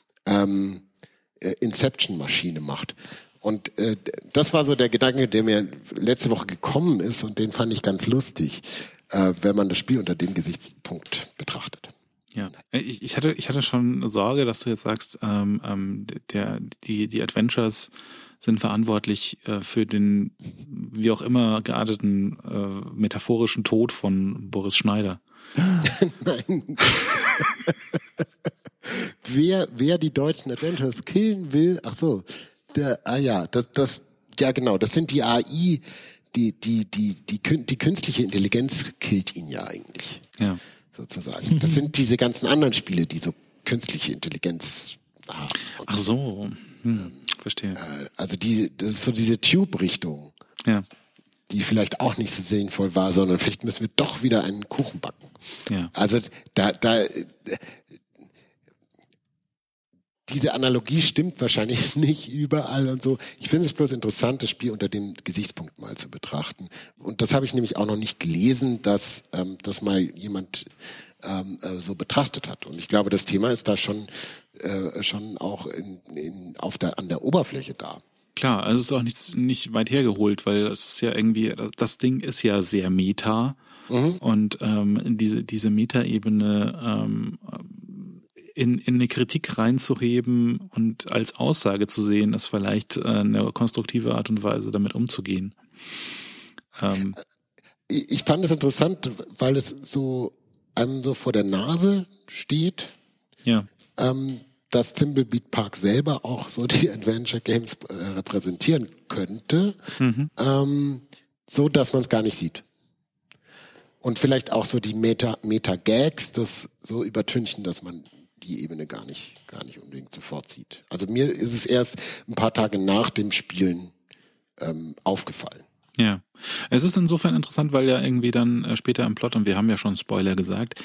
Inception-Maschine macht. Und das war so der Gedanke, der mir letzte Woche gekommen ist und den fand ich ganz lustig, wenn man das Spiel unter dem Gesichtspunkt betrachtet. Ja, ich hatte schon Sorge, dass du jetzt sagst, die Adventures sind verantwortlich für den, wie auch immer gearteten metaphorischen Tod von Boris Schneider. Nein. Wer die deutschen Adventures killen will, ach so, das sind die AI, die künstliche Intelligenz killt ihn ja eigentlich. Ja. Sozusagen. Das sind diese ganzen anderen Spiele, die so künstliche Intelligenz haben. Ach so, verstehe. Also das ist so diese Tube-Richtung, die vielleicht auch nicht so sinnvoll war, sondern vielleicht müssen wir doch wieder einen Kuchen backen. Ja. Also diese Analogie stimmt wahrscheinlich nicht überall und so. Ich finde es bloß interessant, das Spiel unter dem Gesichtspunkt mal zu betrachten. Und das habe ich nämlich auch noch nicht gelesen, dass das mal jemand so betrachtet hat. Und ich glaube, das Thema ist da schon auch an der Oberfläche da. Klar, also es ist auch nicht weit hergeholt, weil es ist ja irgendwie, das Ding ist ja sehr meta und diese Meta-Ebene in eine Kritik reinzuheben und als Aussage zu sehen, ist vielleicht eine konstruktive Art und Weise, damit umzugehen. Ich fand es interessant, weil es einem so vor der Nase steht, dass Thimbleweed Park selber auch so die Adventure Games repräsentieren könnte, so dass man es gar nicht sieht. Und vielleicht auch so die Meta-Gags, das so übertünchen, dass man die Ebene gar nicht unbedingt sofort sieht. Also mir ist es erst ein paar Tage nach dem Spielen aufgefallen. Ja, es ist insofern interessant, weil ja irgendwie dann später im Plot, und wir haben ja schon Spoiler gesagt,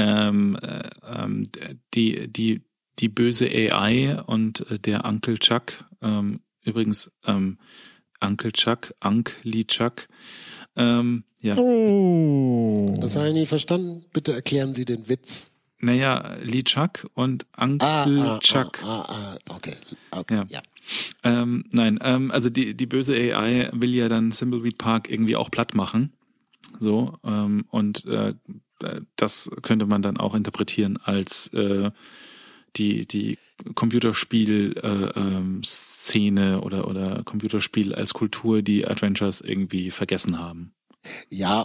die böse AI und der Uncle Chuck, übrigens Uncle Chuck, Lee Chuck, ja. Oh. Das habe ich nie verstanden. Bitte erklären Sie den Witz. Naja, Lee Chuck und Uncle Chuck. Okay, ja. Nein, also die böse AI will ja dann Thimbleweed Park irgendwie auch platt machen. So, und das könnte man dann auch interpretieren als die Computerspiel-Szene oder Computerspiel als Kultur, die Adventures irgendwie vergessen haben. Ja,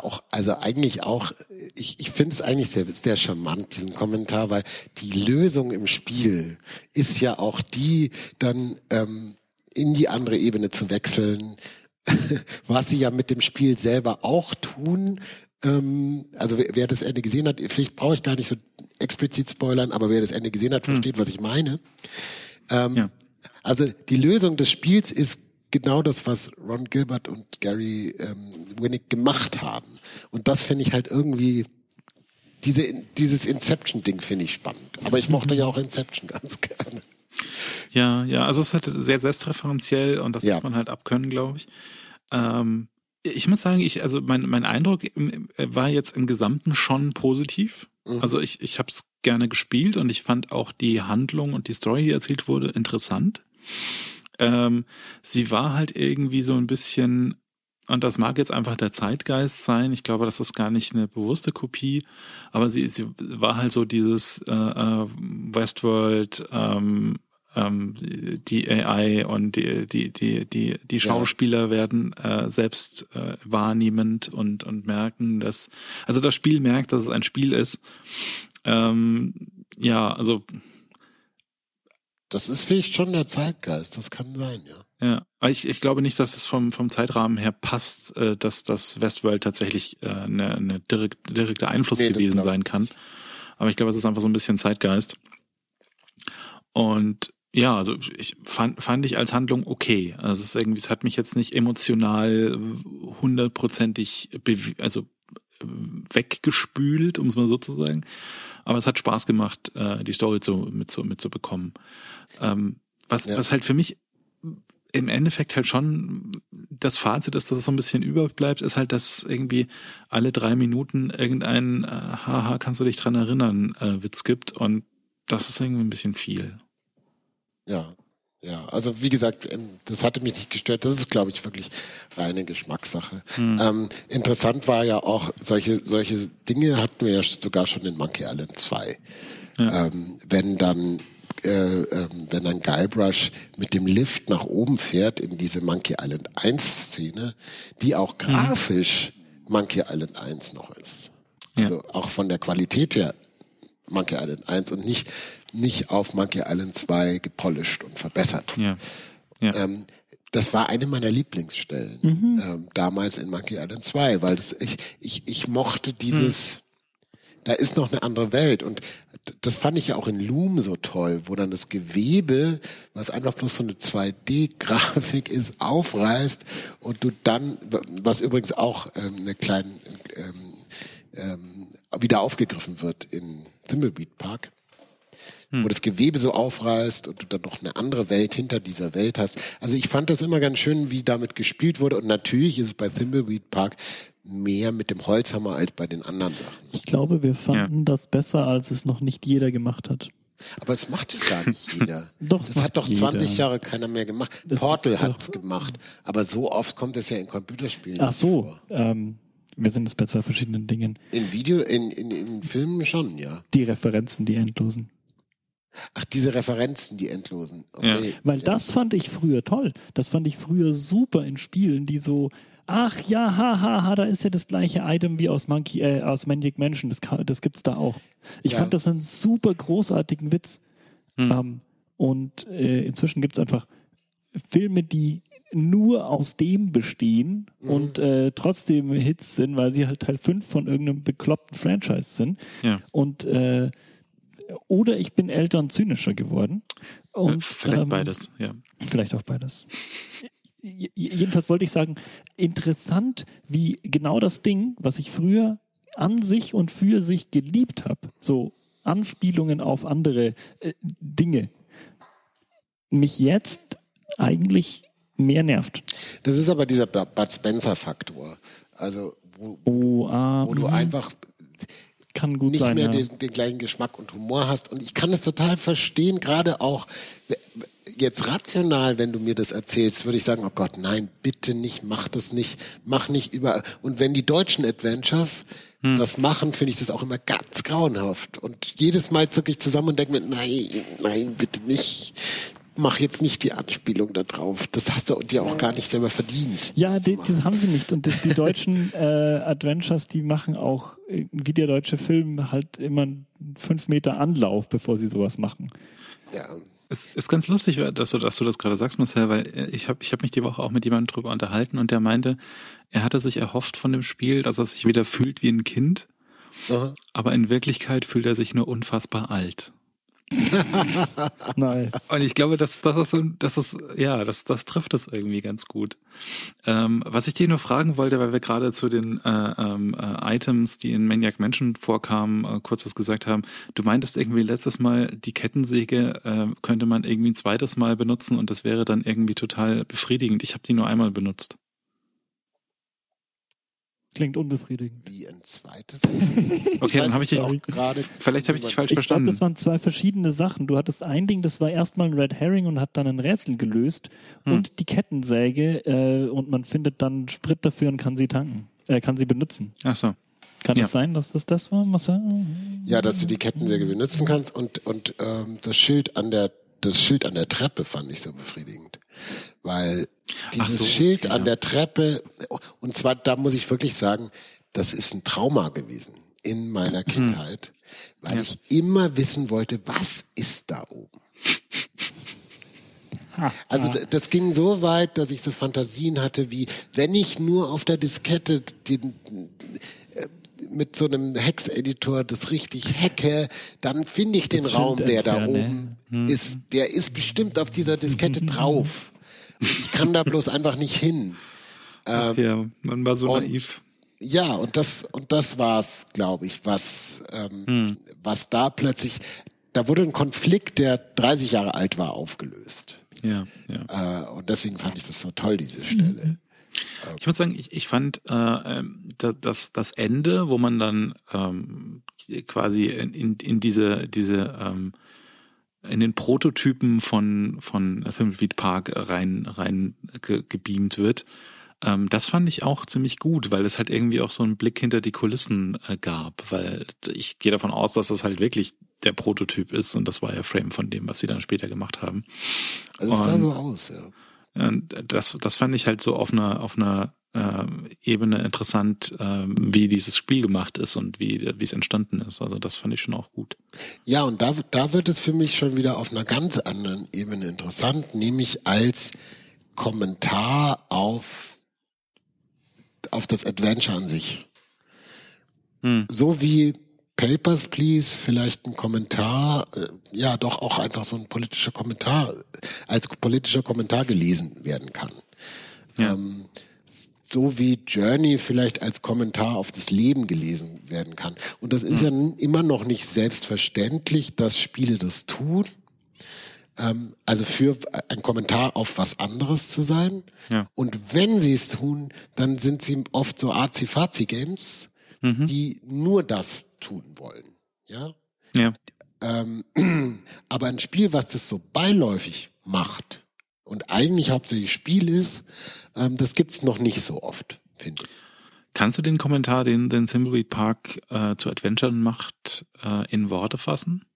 ich finde es eigentlich sehr charmant, diesen Kommentar, weil die Lösung im Spiel ist ja auch die, dann in die andere Ebene zu wechseln, was sie ja mit dem Spiel selber auch tun. Also wer das Ende gesehen hat, vielleicht brauche ich gar nicht so explizit spoilern, aber wer das Ende gesehen hat, versteht, was ich meine. Also die Lösung des Spiels ist genau das, was Ron Gilbert und Gary Winnick gemacht haben. Und das finde ich halt irgendwie, dieses Inception-Ding finde ich spannend. Aber ich mochte ja auch Inception ganz gerne. Ja, also es ist halt sehr selbstreferenziell und das muss man halt abkönnen, glaube ich. Ich muss sagen, also mein Eindruck war jetzt im Gesamten schon positiv. Also ich habe es gerne gespielt und ich fand auch die Handlung und die Story, die erzählt wurde, interessant. Sie war halt irgendwie so ein bisschen, und das mag jetzt einfach der Zeitgeist sein, ich glaube, das ist gar nicht eine bewusste Kopie, aber sie war halt so dieses Westworld, die AI und die Schauspieler werden selbst wahrnehmend und merken, dass, also das Spiel merkt, dass es ein Spiel ist. Also das ist vielleicht schon der Zeitgeist, das kann sein, ja. Ja, aber ich glaube nicht, dass es vom Zeitrahmen her passt, dass das Westworld tatsächlich eine direkte Einfluss gewesen sein kann. Aber ich glaube, es ist einfach so ein bisschen Zeitgeist. Und ja, also ich fand ich als Handlung okay. Also es ist irgendwie, es hat mich jetzt nicht emotional 100%ig weggespült, um es mal so zu sagen. Aber es hat Spaß gemacht, die Story mitzubekommen. Was halt für mich im Endeffekt halt schon das Fazit ist, dass es so ein bisschen überbleibt, ist halt, dass irgendwie alle 3 Minuten irgendein haha, kannst du dich dran erinnern, Witz gibt. Und das ist irgendwie ein bisschen viel. Ja, also wie gesagt, das hatte mich nicht gestört. Das ist, glaube ich, wirklich reine Geschmackssache. Interessant war ja auch, solche Dinge hatten wir ja sogar schon in Monkey Island 2. Ja. Wenn dann Guybrush mit dem Lift nach oben fährt in diese Monkey Island 1 Szene, die auch grafisch Monkey Island 1 noch ist. Also auch von der Qualität her Monkey Island 1 und nicht auf Monkey Island 2 gepolished und verbessert. Ja. Das war eine meiner Lieblingsstellen damals in Monkey Island 2, weil ich mochte dieses, da ist noch eine andere Welt und das fand ich ja auch in Loom so toll, wo dann das Gewebe, was einfach bloß so eine 2D-Grafik ist, aufreißt und du dann, was übrigens auch eine kleine wieder aufgegriffen wird in Thimbleweed Park, wo das Gewebe so aufreißt und du dann noch eine andere Welt hinter dieser Welt hast. Also ich fand das immer ganz schön, wie damit gespielt wurde und natürlich ist es bei Thimbleweed Park mehr mit dem Holzhammer als bei den anderen Sachen. Ich glaube, wir fanden das besser, als es noch nicht jeder gemacht hat. Aber es macht ja gar nicht jeder. Doch, das hat doch 20 Jahre keiner mehr gemacht. Portal hat es gemacht, aber so oft kommt es ja in Computerspielen vor. Wir sind jetzt bei 2 verschiedenen Dingen. In Filmen schon, ja. Die Referenzen, die endlosen. Ach, diese Referenzen, die endlosen. Okay. Ja. Weil das fand ich früher toll. Das fand ich früher super in Spielen, die so, ach ja, ha, da ist ja das gleiche Item wie aus Maniac Mansion. Das gibt's da auch. Ich fand das einen super großartigen Witz. Und inzwischen gibt's einfach Filme, die nur aus dem bestehen und trotzdem Hits sind, weil sie halt Teil 5 von irgendeinem bekloppten Franchise sind. Ja. Und oder ich bin älter und zynischer geworden. Und, vielleicht beides, ja. Vielleicht auch beides. Jedenfalls wollte ich sagen, interessant, wie genau das Ding, was ich früher an sich und für sich geliebt habe, so Anspielungen auf andere Dinge, mich jetzt eigentlich mehr nervt. Das ist aber dieser Bud Spencer-Faktor. Also, wo du einfach kann gut nicht sein, mehr den gleichen Geschmack und Humor hast. Und ich kann es total verstehen, gerade auch jetzt rational, wenn du mir das erzählst, würde ich sagen, oh Gott, nein, bitte nicht, mach das nicht, mach nicht überall. Und wenn die deutschen Adventures das machen, finde ich das auch immer ganz grauenhaft. Und jedes Mal zucke ich zusammen und denke mir, nein, bitte nicht. Mach jetzt nicht die Anspielung da drauf. Das hast du dir auch gar nicht selber verdient. Ja, das haben sie nicht. Und die deutschen Adventures, die machen auch, wie der deutsche Film, halt immer einen 5 Meter Anlauf, bevor sie sowas machen. Ja. Es ist ganz lustig, dass du das gerade sagst, Marcel, weil ich hab mich die Woche auch mit jemandem drüber unterhalten und der meinte, er hatte sich erhofft von dem Spiel, dass er sich wieder fühlt wie ein Kind, aber in Wirklichkeit fühlt er sich nur unfassbar alt. Nice. Und ich glaube, das trifft das irgendwie ganz gut. Was ich dir nur fragen wollte, weil wir gerade zu den Items, die in Maniac Mansion vorkamen, kurz was gesagt haben. Du meintest irgendwie letztes Mal, die Kettensäge könnte man irgendwie ein zweites Mal benutzen und das wäre dann irgendwie total befriedigend. Ich habe die nur einmal benutzt. Klingt unbefriedigend. Wie ein zweites? Okay, dann habe ich dich auch gerade. Vielleicht habe ich dich falsch verstanden. Ich glaube, das waren zwei verschiedene Sachen. Du hattest ein Ding, das war erstmal ein Red Herring und hat dann ein Rätsel gelöst und die Kettensäge und man findet dann Sprit dafür und kann sie tanken, kann sie benutzen. Ach so. Kann es sein, dass das war, Marcel? Ja, dass du die Kettensäge benutzen kannst und das Schild an der Treppe fand ich so befriedigend. Weil dieses Schild an der Treppe, und zwar, da muss ich wirklich sagen, das ist ein Trauma gewesen in meiner Kindheit, weil ich immer wissen wollte, was ist da oben? Also das ging so weit, dass ich so Fantasien hatte, wie wenn ich nur auf der Diskette mit so einem Hex-Editor das richtig hacke, dann finde ich den Raum, der da oben ist. Der ist bestimmt auf dieser Diskette drauf. Ich kann da bloß einfach nicht hin. Ja, man war so naiv. Ja, und das war's, glaube ich, was da plötzlich, da wurde ein Konflikt, der 30 Jahre alt war, aufgelöst. Ja. Und deswegen fand ich das so toll, diese Stelle. Ich muss sagen, ich fand das Ende, wo man dann quasi in diese in den Prototypen von Thimbleweed Park rein gebeamt wird. Das fand ich auch ziemlich gut, weil es halt irgendwie auch so einen Blick hinter die Kulissen gab, weil ich gehe davon aus, dass das halt wirklich der Prototyp ist und das war ja Frame von dem, was sie dann später gemacht haben. Also es sah so aus, ja. Das fand ich halt so auf einer Ebene interessant, wie dieses Spiel gemacht ist und wie es entstanden ist. Also das fand ich schon auch gut. Ja, und da wird es für mich schon wieder auf einer ganz anderen Ebene interessant, nämlich als Kommentar auf das Adventure an sich. So wie Papers, Please vielleicht ein Kommentar, ja doch auch einfach so ein politischer Kommentar, als politischer Kommentar gelesen werden kann. Ja. So wie Journey vielleicht als Kommentar auf das Leben gelesen werden kann. Und das ist ja immer noch nicht selbstverständlich, dass Spiele das tun. Also für ein Kommentar auf was anderes zu sein. Ja. Und wenn sie es tun, dann sind sie oft so Azi-Fazi-Games, die nur das tun wollen. Ja. Ja. Aber ein Spiel, was das so beiläufig macht und eigentlich hauptsächlich Spiel ist, das gibt's noch nicht so oft, finde ich. Kannst du den Kommentar, den Thimbleweed Park zu Adventure macht, in Worte fassen?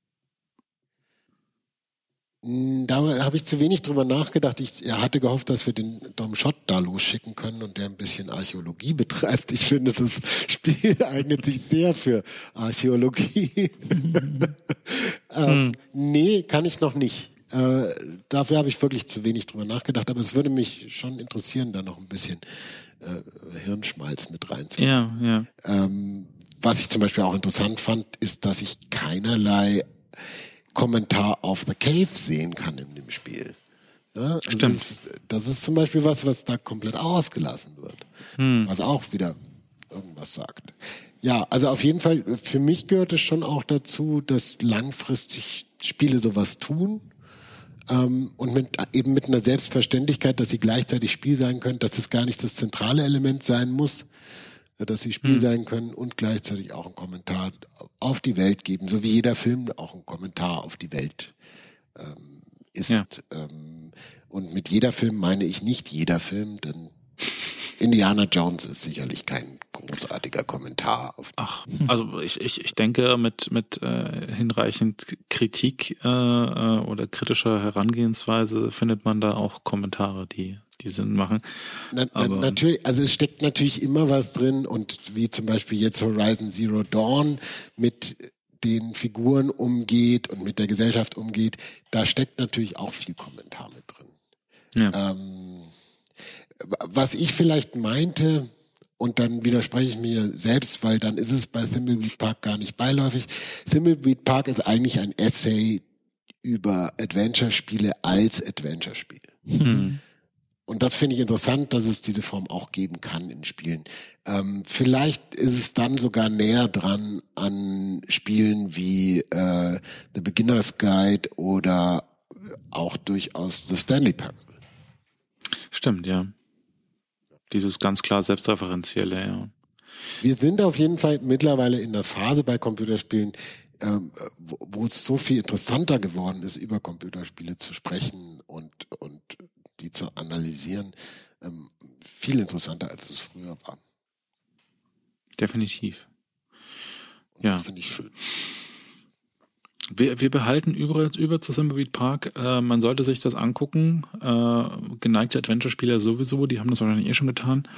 Da habe ich zu wenig drüber nachgedacht. Ich hatte gehofft, dass wir den Dom Schott da losschicken können und der ein bisschen Archäologie betreibt. Ich finde, das Spiel eignet sich sehr für Archäologie. Nee, kann ich noch nicht. Dafür habe ich wirklich zu wenig drüber nachgedacht. Aber es würde mich schon interessieren, da noch ein bisschen Hirnschmalz mit reinzubringen. Ja. Was ich zum Beispiel auch interessant fand, ist, dass ich keinerlei Kommentar auf The Cave sehen kann in dem Spiel. Ja, also stimmt. Das ist zum Beispiel was da komplett ausgelassen wird. Was auch wieder irgendwas sagt. Ja, also auf jeden Fall, für mich gehört es schon auch dazu, dass langfristig Spiele sowas tun. Und mit einer Selbstverständlichkeit, dass sie gleichzeitig Spiel sein können, dass es gar nicht das zentrale Element sein muss, dass sie Spiel sein können und gleichzeitig auch einen Kommentar auf die Welt geben, so wie jeder Film auch ein Kommentar auf die Welt ist. Ja. Und mit jeder Film meine ich nicht jeder Film, denn Indiana Jones ist sicherlich kein großartiger Kommentar. Also ich denke, mit hinreichend Kritik oder kritischer Herangehensweise findet man da auch Kommentare, die Sinn machen. Natürlich, also es steckt natürlich immer was drin und wie zum Beispiel jetzt Horizon Zero Dawn mit den Figuren umgeht und mit der Gesellschaft umgeht, da steckt natürlich auch viel Kommentar mit drin. Ja. Was ich vielleicht meinte, und dann widerspreche ich mir selbst, weil dann ist es bei Thimbleweed Park gar nicht beiläufig. Thimbleweed Park ist eigentlich ein Essay über Adventure-Spiele als Adventure-Spiel. Mhm. Und das finde ich interessant, dass es diese Form auch geben kann in Spielen. Vielleicht ist es dann sogar näher dran an Spielen wie The Beginner's Guide oder auch durchaus The Stanley Parable. Stimmt, ja. Dieses ganz klar selbstreferenzielle, ja. Wir sind auf jeden Fall mittlerweile in der Phase bei Computerspielen, wo es so viel interessanter geworden ist, über Computerspiele zu sprechen und die zu analysieren. Viel interessanter, als es früher war. Definitiv. Und Ja. das finde ich schön. Wir behalten über zu Thimbleweed Park. Man sollte sich das angucken. Geneigte Adventure-Spieler sowieso, die haben das wahrscheinlich eh schon getan.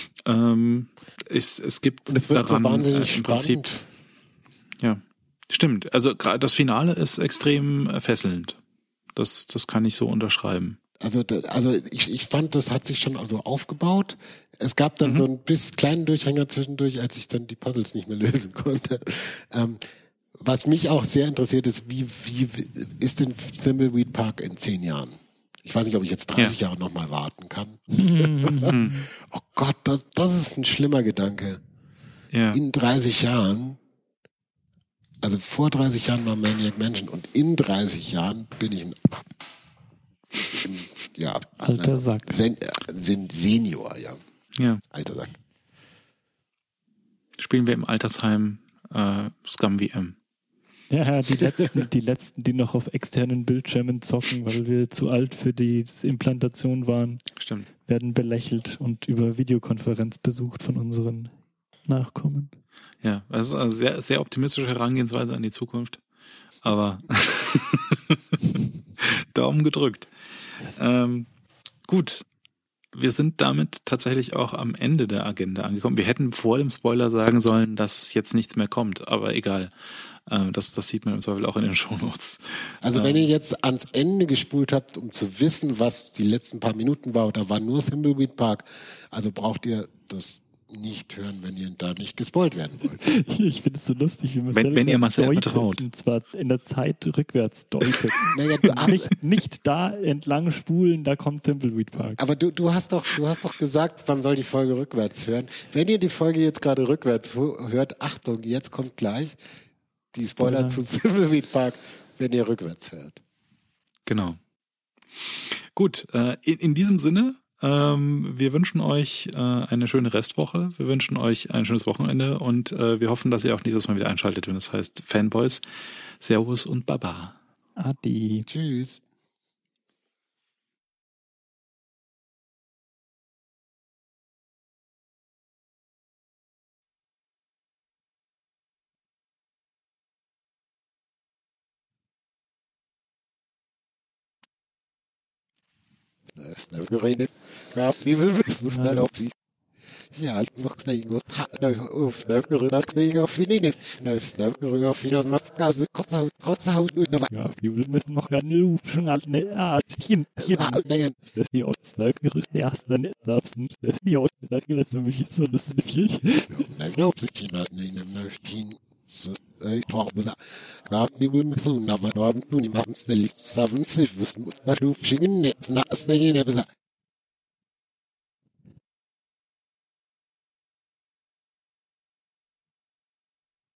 Es gibt Und es wird daran so wahnsinnig im Prinzip. spannend. Ja, stimmt. Also gerade das Finale ist extrem fesselnd. Das kann ich so unterschreiben. Also ich fand, das hat sich schon also aufgebaut. Es gab dann so ein bisschen kleinen Durchhänger zwischendurch, als ich dann die Puzzles nicht mehr lösen konnte. Was mich auch sehr interessiert ist, wie ist denn Thimbleweed Park in 10 Jahren? Ich weiß nicht, ob ich jetzt 30 Jahre nochmal warten kann. Oh Gott, das ist ein schlimmer Gedanke. Ja. In 30 Jahren, also vor 30 Jahren war Maniac Mansion und in 30 Jahren bin ich alter Sack. Senior, ja. Ja. Alter Sack. Spielen wir im Altersheim Scum VM. Ja, die letzten, die noch auf externen Bildschirmen zocken, weil wir zu alt für die Implantation waren, Stimmt. werden belächelt und über Videokonferenz besucht von unseren Nachkommen. Ja, das ist eine sehr, sehr optimistische Herangehensweise an die Zukunft. Aber Daumen gedrückt. Yes. Gut. Wir sind damit tatsächlich auch am Ende der Agenda angekommen. Wir hätten vor dem Spoiler sagen sollen, dass jetzt nichts mehr kommt, aber egal. Das sieht man im Zweifel auch in den Shownotes. Also wenn ihr jetzt ans Ende gespult habt, um zu wissen, was die letzten paar Minuten war, da war nur Thimbleweed Park, also braucht ihr das nicht hören, wenn ihr da nicht gespoilt werden wollt. Ich finde es so lustig, wie man wenn ihr Marcel vertraut. Und zwar in der Zeit rückwärts deutet. Naja, nicht da entlang spulen, da kommt Thimbleweed Park. Aber du hast doch gesagt, man soll die Folge rückwärts hören. Wenn ihr die Folge jetzt gerade rückwärts hört, Achtung, jetzt kommt gleich die Spoiler zu Thimbleweed Park, wenn ihr rückwärts hört. Genau. Gut, in diesem Sinne, wir wünschen euch eine schöne Restwoche. Wir wünschen euch ein schönes Wochenende und wir hoffen, dass ihr auch nächstes Mal wieder einschaltet, wenn es heißt Fanboys. Servus und Baba. Adi. Tschüss. Snögreine, vi vil vise snart op sig. Ja, alt voksne ingår snögreine og finne. Snögreine og finne snart gasse trots haut under. Ja, vi vil med nok en lupen alt ned. Tjen. Das die Snögreine ersten Nerven. Das die Snögreine so mich so lustig viel. Nein, glaub sich jemand in dem Nöftin. Ich brauche besser. Gerade die Wimmeln so, aber da haben du nicht mehr am Stelle. Saven, sie wussten, was du schicken, jetzt nach, ist der jene besser.